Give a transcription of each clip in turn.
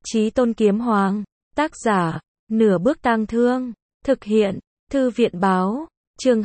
Chí Tôn Kiếm Hoàng, tác giả, Nửa Bước Tang Thương, thực hiện, Thư viện Báo, chương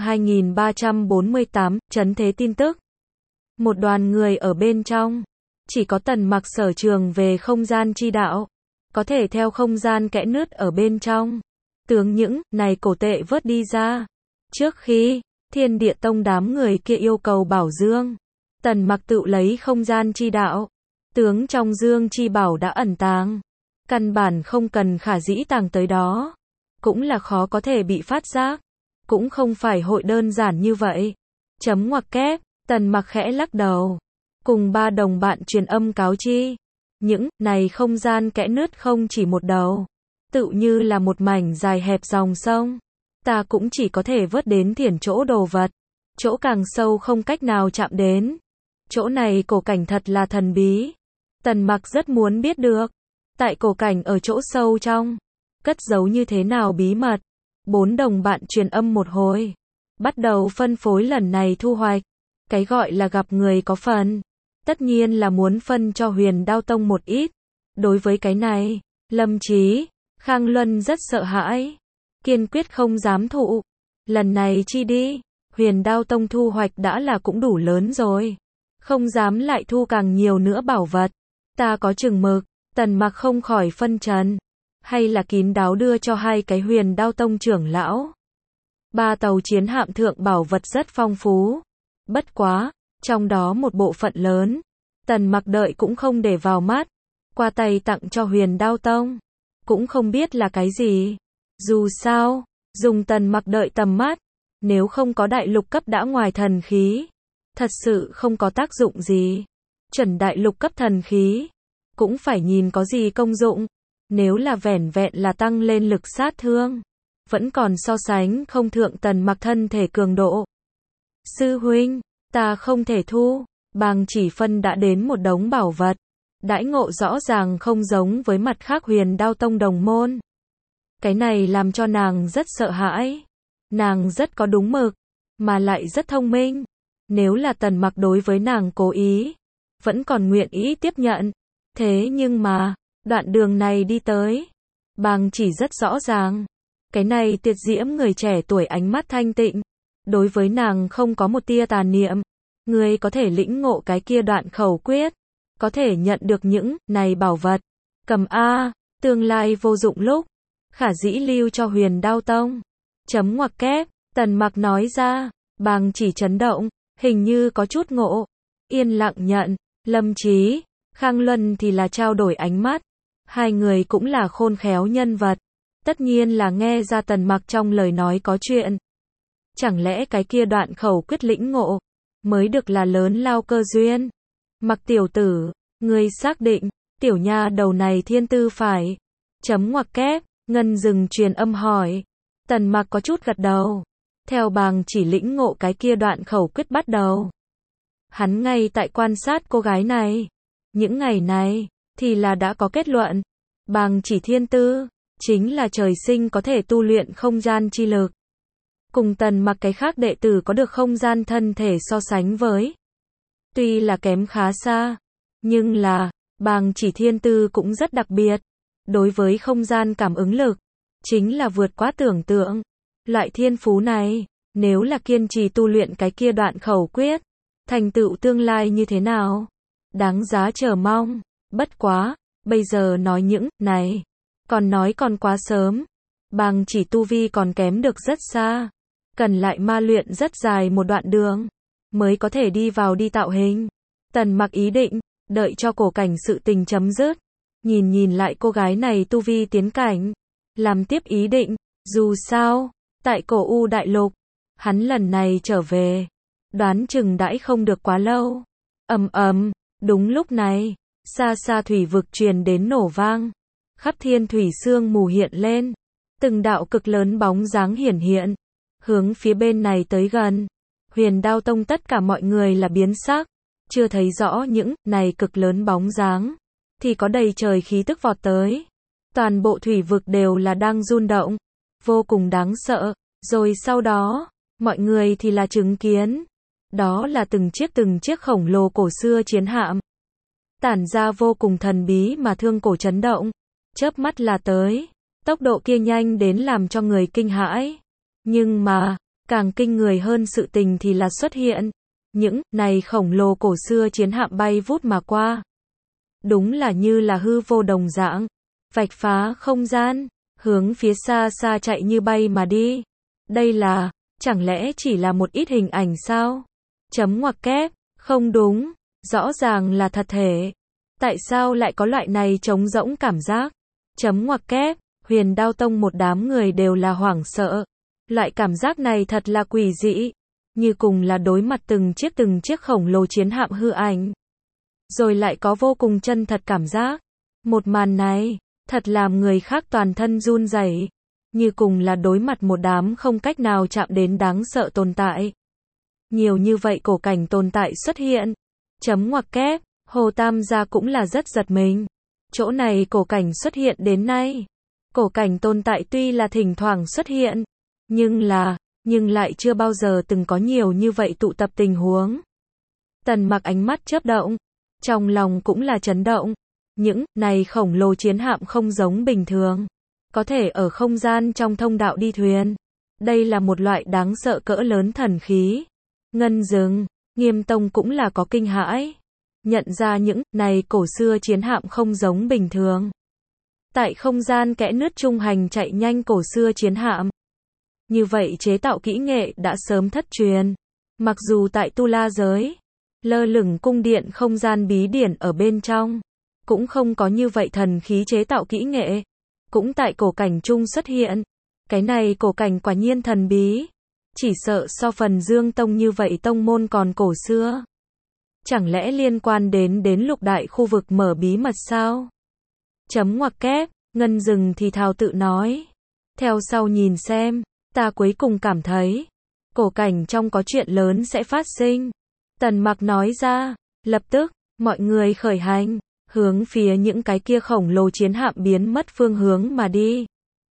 2348, Trấn Thế Tin Tức. Một đoàn người ở bên trong, chỉ có Tần Mặc sở trường về không gian chi đạo, có thể theo không gian kẽ nứt ở bên trong, tướng những này cổ tệ vớt đi ra. Trước khi Thiên Địa Tông đám người kia yêu cầu bảo dương, Tần Mặc tự lấy không gian chi đạo, tướng trong dương chi bảo đã ẩn tàng, căn bản không cần khả dĩ tàng tới đó, cũng là khó có thể bị phát giác, cũng không phải hội đơn giản như vậy. Chấm ngoặc kép, Tần Mặc khẽ lắc đầu, cùng ba đồng bạn truyền âm cáo chi, những này không gian kẽ nứt không chỉ một đầu, tự như là một mảnh dài hẹp dòng sông, ta cũng chỉ có thể vớt đến thiển chỗ đồ vật, chỗ càng sâu không cách nào chạm đến. Chỗ này cổ cảnh thật là thần bí. Tần Mặc rất muốn biết được, tại cổ cảnh ở chỗ sâu trong, cất giấu như thế nào bí mật. Bốn đồng bạn truyền âm một hồi, bắt đầu phân phối lần này thu hoạch. Cái gọi là gặp người có phần, tất nhiên là muốn phân cho Huyền Đao Tông một ít. Đối với cái này, Lâm Chí, Khang Luân rất sợ hãi, kiên quyết không dám thụ. Lần này chi đi, Huyền Đao Tông thu hoạch đã là cũng đủ lớn rồi, không dám lại thu càng nhiều nữa bảo vật. Ta có chừng mực. Tần Mặc không khỏi phân trần, hay là kín đáo đưa cho hai cái Huyền Đao Tông trưởng lão. Ba tàu chiến hạm thượng bảo vật rất phong phú, bất quá, trong đó một bộ phận lớn, Tần Mặc đợi cũng không để vào mắt, qua tay tặng cho Huyền Đao Tông, cũng không biết là cái gì. Dù sao, dùng Tần Mặc đợi tầm mắt, nếu không có đại lục cấp đã ngoài thần khí, thật sự không có tác dụng gì. Chuẩn đại lục cấp thần khí, cũng phải nhìn có gì công dụng. Nếu là vẻn vẹn là tăng lên lực sát thương, vẫn còn so sánh không thượng Tần Mặc thân thể cường độ. Sư huynh, ta không thể thu. Bàng Chỉ Phân đã đến một đống bảo vật, đãi ngộ rõ ràng không giống với mặt khác Huyền Đao Tông đồng môn. Cái này làm cho nàng rất sợ hãi. Nàng rất có đúng mực, mà lại rất thông minh. Nếu là Tần Mặc đối với nàng cố ý, vẫn còn nguyện ý tiếp nhận. Thế nhưng mà, đoạn đường này đi tới, Bàng Chỉ rất rõ ràng, cái này tuyệt diễm người trẻ tuổi ánh mắt thanh tịnh, đối với nàng không có một tia tà niệm. Người có thể lĩnh ngộ cái kia đoạn khẩu quyết, có thể nhận được những này bảo vật, cầm a, tương lai vô dụng lúc, khả dĩ lưu cho Huyền Đao Tông. Chấm ngoặc kép, Tần Mặc nói ra. Bàng Chỉ chấn động, hình như có chút ngộ, yên lặng nhận. Lâm Chí, Khang Luân thì là trao đổi ánh mắt, hai người cũng là khôn khéo nhân vật, tất nhiên là nghe ra Tần Mặc trong lời nói có chuyện. Chẳng lẽ cái kia đoạn khẩu quyết lĩnh ngộ, mới được là lớn lao cơ duyên? Mặc tiểu tử, ngươi xác định, tiểu nha đầu này thiên tư phải. Chấm ngoặc kép, Ngân Dừng truyền âm hỏi. Tần Mặc có chút gật đầu, theo Bàng Chỉ lĩnh ngộ cái kia đoạn khẩu quyết bắt đầu. Hắn ngay tại quan sát cô gái này. Những ngày này, thì là đã có kết luận. Bàng Chỉ thiên tư, chính là trời sinh có thể tu luyện không gian chi lực. Cùng Tần Mặc cái khác đệ tử có được không gian thân thể so sánh với, tuy là kém khá xa, nhưng là, Bàng Chỉ thiên tư cũng rất đặc biệt. Đối với không gian cảm ứng lực, chính là vượt quá tưởng tượng. Loại thiên phú này, nếu là kiên trì tu luyện cái kia đoạn khẩu quyết, thành tựu tương lai như thế nào? Đáng giá chờ mong. Bất quá, bây giờ nói những này, còn quá sớm. Bàng Chỉ tu vi còn kém được rất xa, cần lại ma luyện rất dài một đoạn đường, mới có thể đi vào đi tạo hình. Tần Mặc ý định, đợi cho cổ cảnh sự tình chấm dứt, nhìn lại cô gái này tu vi tiến cảnh, làm tiếp ý định. Dù sao, tại cổ U đại lục, hắn lần này trở về, đoán chừng đãi không được quá lâu. Đúng lúc này, xa xa thủy vực truyền đến nổ vang, khắp thiên thủy sương mù hiện lên, từng đạo cực lớn bóng dáng hiển hiện, hướng phía bên này tới gần. Huyền Đao Tông tất cả mọi người là biến sắc, chưa thấy rõ những này cực lớn bóng dáng, thì có đầy trời khí tức vọt tới. Toàn bộ thủy vực đều là đang rung động, vô cùng đáng sợ. Rồi sau đó, mọi người thì là chứng kiến, đó là từng chiếc khổng lồ cổ xưa chiến hạm, tản ra vô cùng thần bí mà thương cổ chấn động. chớp mắt là tới. Tốc độ kia nhanh đến làm cho người kinh hãi. Nhưng mà, càng kinh người hơn sự tình thì là xuất hiện. Những này khổng lồ cổ xưa chiến hạm bay vút mà qua. Đúng là như là hư vô đồng dạng. Vạch phá không gian, hướng phía xa xa chạy như bay mà đi. Đây là, chẳng lẽ chỉ là một ít hình ảnh sao? Chấm ngoặc kép, không đúng, rõ ràng là thật thể. Tại sao lại có loại này trống rỗng cảm giác? Chấm ngoặc kép, Huyền Đao Tông một đám người đều là hoảng sợ. Loại cảm giác này thật là quỷ dị. Như cùng là đối mặt từng chiếc khổng lồ chiến hạm hư ảnh. Rồi lại có vô cùng chân thật cảm giác. Một màn này, thật làm người khác toàn thân run rẩy. Như cùng là đối mặt một đám không cách nào chạm đến đáng sợ tồn tại. Nhiều như vậy cổ cảnh tồn tại xuất hiện. Chấm ngoặc kép, Hồ Tam gia cũng là rất giật mình. Chỗ này cổ cảnh xuất hiện đến nay. Cổ cảnh tồn tại tuy là thỉnh thoảng xuất hiện. Nhưng lại chưa bao giờ từng có nhiều như vậy tụ tập tình huống. Tần Mặc ánh mắt chớp động. Trong lòng cũng là chấn động. Những này khổng lồ chiến hạm không giống bình thường. Có thể ở không gian trong thông đạo đi thuyền. Đây là một loại đáng sợ cỡ lớn thần khí. Ngân Dừng, Nghiêm Tông cũng là có kinh hãi. Nhận ra những này cổ xưa chiến hạm không giống bình thường. Tại không gian kẽ nứt trung hành chạy nhanh cổ xưa chiến hạm. Như vậy chế tạo kỹ nghệ đã sớm thất truyền. Mặc dù tại Tu La giới, lơ lửng cung điện không gian bí điển ở bên trong, cũng không có như vậy thần khí chế tạo kỹ nghệ. Cũng tại cổ cảnh trung xuất hiện. Cái này cổ cảnh quả nhiên thần bí. Chỉ sợ so phần Dương Tông như vậy tông môn còn cổ xưa. Chẳng lẽ liên quan đến lục đại khu vực mở bí mật sao? Chấm ngoặc kép, Ngân Dừng thì thào tự nói. Theo sau nhìn xem, ta cuối cùng cảm thấy, cổ cảnh trong có chuyện lớn sẽ phát sinh. Tần Mặc nói ra, lập tức, mọi người khởi hành, hướng phía những cái kia khổng lồ chiến hạm biến mất phương hướng mà đi.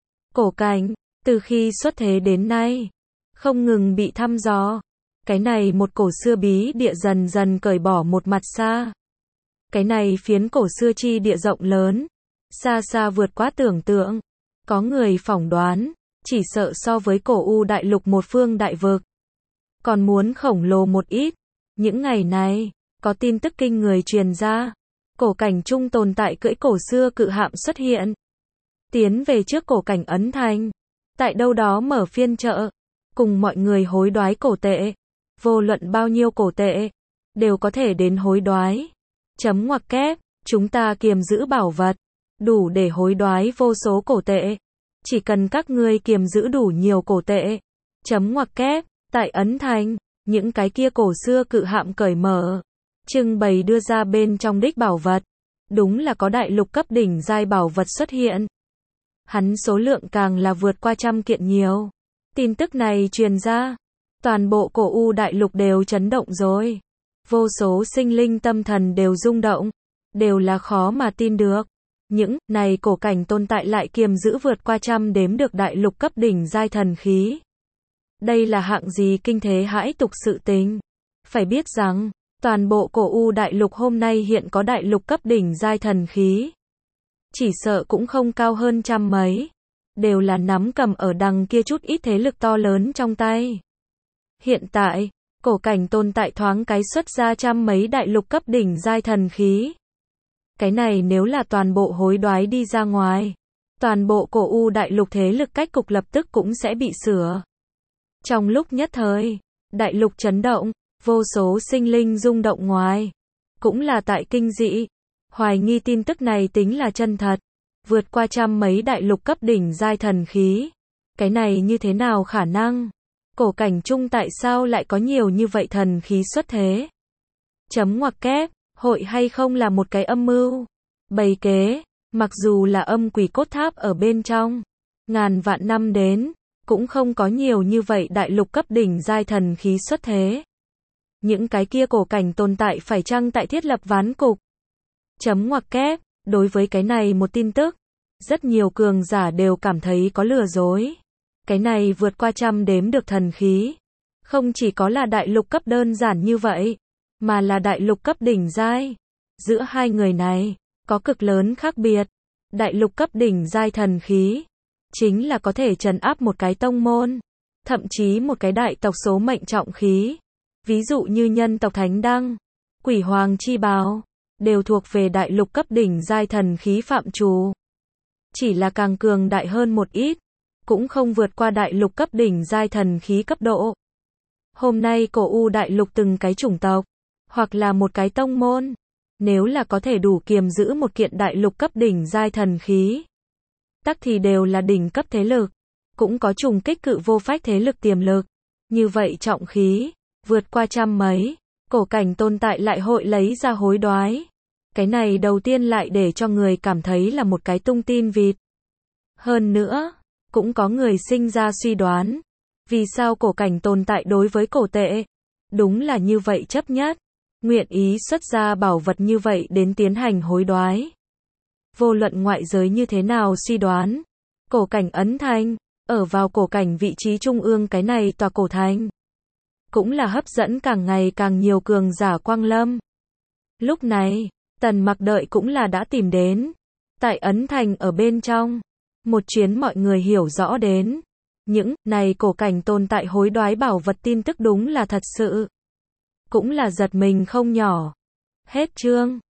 Cổ cảnh, từ khi xuất thế đến nay, không ngừng bị thăm dò. Cái này một cổ xưa bí địa dần dần cởi bỏ một mặt xa. Cái này phiến cổ xưa chi địa rộng lớn, xa xa vượt quá tưởng tượng. Có người phỏng đoán, chỉ sợ so với cổ U đại lục một phương đại vực, còn muốn khổng lồ một ít. Những ngày này, có tin tức kinh người truyền ra. Cổ cảnh trung tồn tại cưỡi cổ xưa cự hạm xuất hiện. Tiến về trước cổ cảnh Ấn Thành. Tại đâu đó mở phiên chợ. Cùng mọi người hối đoái cổ tệ. Vô luận bao nhiêu cổ tệ, đều có thể đến hối đoái. Chấm ngoặc kép, chúng ta kiềm giữ bảo vật. Đủ để hối đoái vô số cổ tệ. Chỉ cần các ngươi kiềm giữ đủ nhiều cổ tệ. Chấm ngoặc kép, tại Ấn Thành, những cái kia cổ xưa cự hạm cởi mở. Trưng bày đưa ra bên trong đích bảo vật. Đúng là có đại lục cấp đỉnh giai bảo vật xuất hiện. Hắn số lượng càng là vượt qua 100 kiện nhiều. Tin tức này truyền ra, toàn bộ cổ U đại lục đều chấn động rồi. Vô số sinh linh tâm thần đều rung động. Đều là khó mà tin được. Những này cổ cảnh tồn tại lại kiềm giữ vượt qua 100 đếm được đại lục cấp đỉnh giai thần khí. Đây là hạng gì kinh thế hãi tục sự tình. Phải biết rằng, toàn bộ cổ U đại lục hôm nay hiện có đại lục cấp đỉnh giai thần khí. Chỉ sợ cũng không cao hơn 100 mấy. Đều là nắm cầm ở đằng kia chút ít thế lực to lớn trong tay. Hiện tại, cổ cảnh tồn tại thoáng cái xuất ra 100 mấy đại lục cấp đỉnh giai thần khí. Cái này nếu là toàn bộ hối đoái đi ra ngoài, toàn bộ cổ U đại lục thế lực cách cục lập tức cũng sẽ bị sửa. Trong lúc nhất thời, đại lục chấn động, vô số sinh linh rung động ngoài. Cũng là tại kinh dị. Hoài nghi tin tức này tính là chân thật. Vượt qua 100 mấy đại lục cấp đỉnh giai thần khí. Cái này như thế nào khả năng? Cổ cảnh trung tại sao lại có nhiều như vậy thần khí xuất thế? Chấm ngoặc kép, hội hay không là một cái âm mưu? Bày kế, mặc dù là âm quỷ cốt tháp ở bên trong. Ngàn vạn năm đến, cũng không có nhiều như vậy đại lục cấp đỉnh giai thần khí xuất thế. Những cái kia cổ cảnh tồn tại phải chăng tại thiết lập ván cục? Chấm ngoặc kép, đối với cái này một tin tức, rất nhiều cường giả đều cảm thấy có lừa dối. Cái này vượt qua 100 đếm được thần khí. Không chỉ có là đại lục cấp đơn giản như vậy, mà là đại lục cấp đỉnh giai. Giữa hai người này, có cực lớn khác biệt. Đại lục cấp đỉnh giai thần khí, chính là có thể trấn áp một cái tông môn, thậm chí một cái đại tộc số mệnh trọng khí. Ví dụ như nhân tộc Thánh Đăng, Quỷ Hoàng Chi Bào, đều thuộc về đại lục cấp đỉnh giai thần khí phạm trù. Chỉ là càng cường đại hơn một ít, cũng không vượt qua đại lục cấp đỉnh giai thần khí cấp độ. Hôm nay cổ U đại lục từng cái chủng tộc, hoặc là một cái tông môn, nếu là có thể đủ kiềm giữ một kiện đại lục cấp đỉnh giai thần khí, tắc thì đều là đỉnh cấp thế lực, cũng có trùng kích cự vô phách thế lực tiềm lực. Như vậy trọng khí, vượt qua trăm mấy, cổ cảnh tồn tại lại hội lấy ra hối đoái. Cái này đầu tiên lại để cho người cảm thấy là một cái tung tin vịt. Hơn nữa, cũng có người sinh ra suy đoán, vì sao cổ cảnh tồn tại đối với cổ tệ, đúng là như vậy chấp nhất, nguyện ý xuất ra bảo vật như vậy đến tiến hành hối đoái. Vô luận ngoại giới như thế nào suy đoán, cổ cảnh ấn thành, ở vào cổ cảnh vị trí trung ương cái này tòa cổ thành, cũng là hấp dẫn càng ngày càng nhiều cường giả quang lâm. Lúc này, Tần Mặc đợi cũng là đã tìm đến. Tại ấn thành ở bên trong, một chuyến mọi người hiểu rõ đến. Những này cổ cảnh tồn tại hối đoái bảo vật tin tức đúng là thật sự. Cũng là giật mình không nhỏ. Hết chương.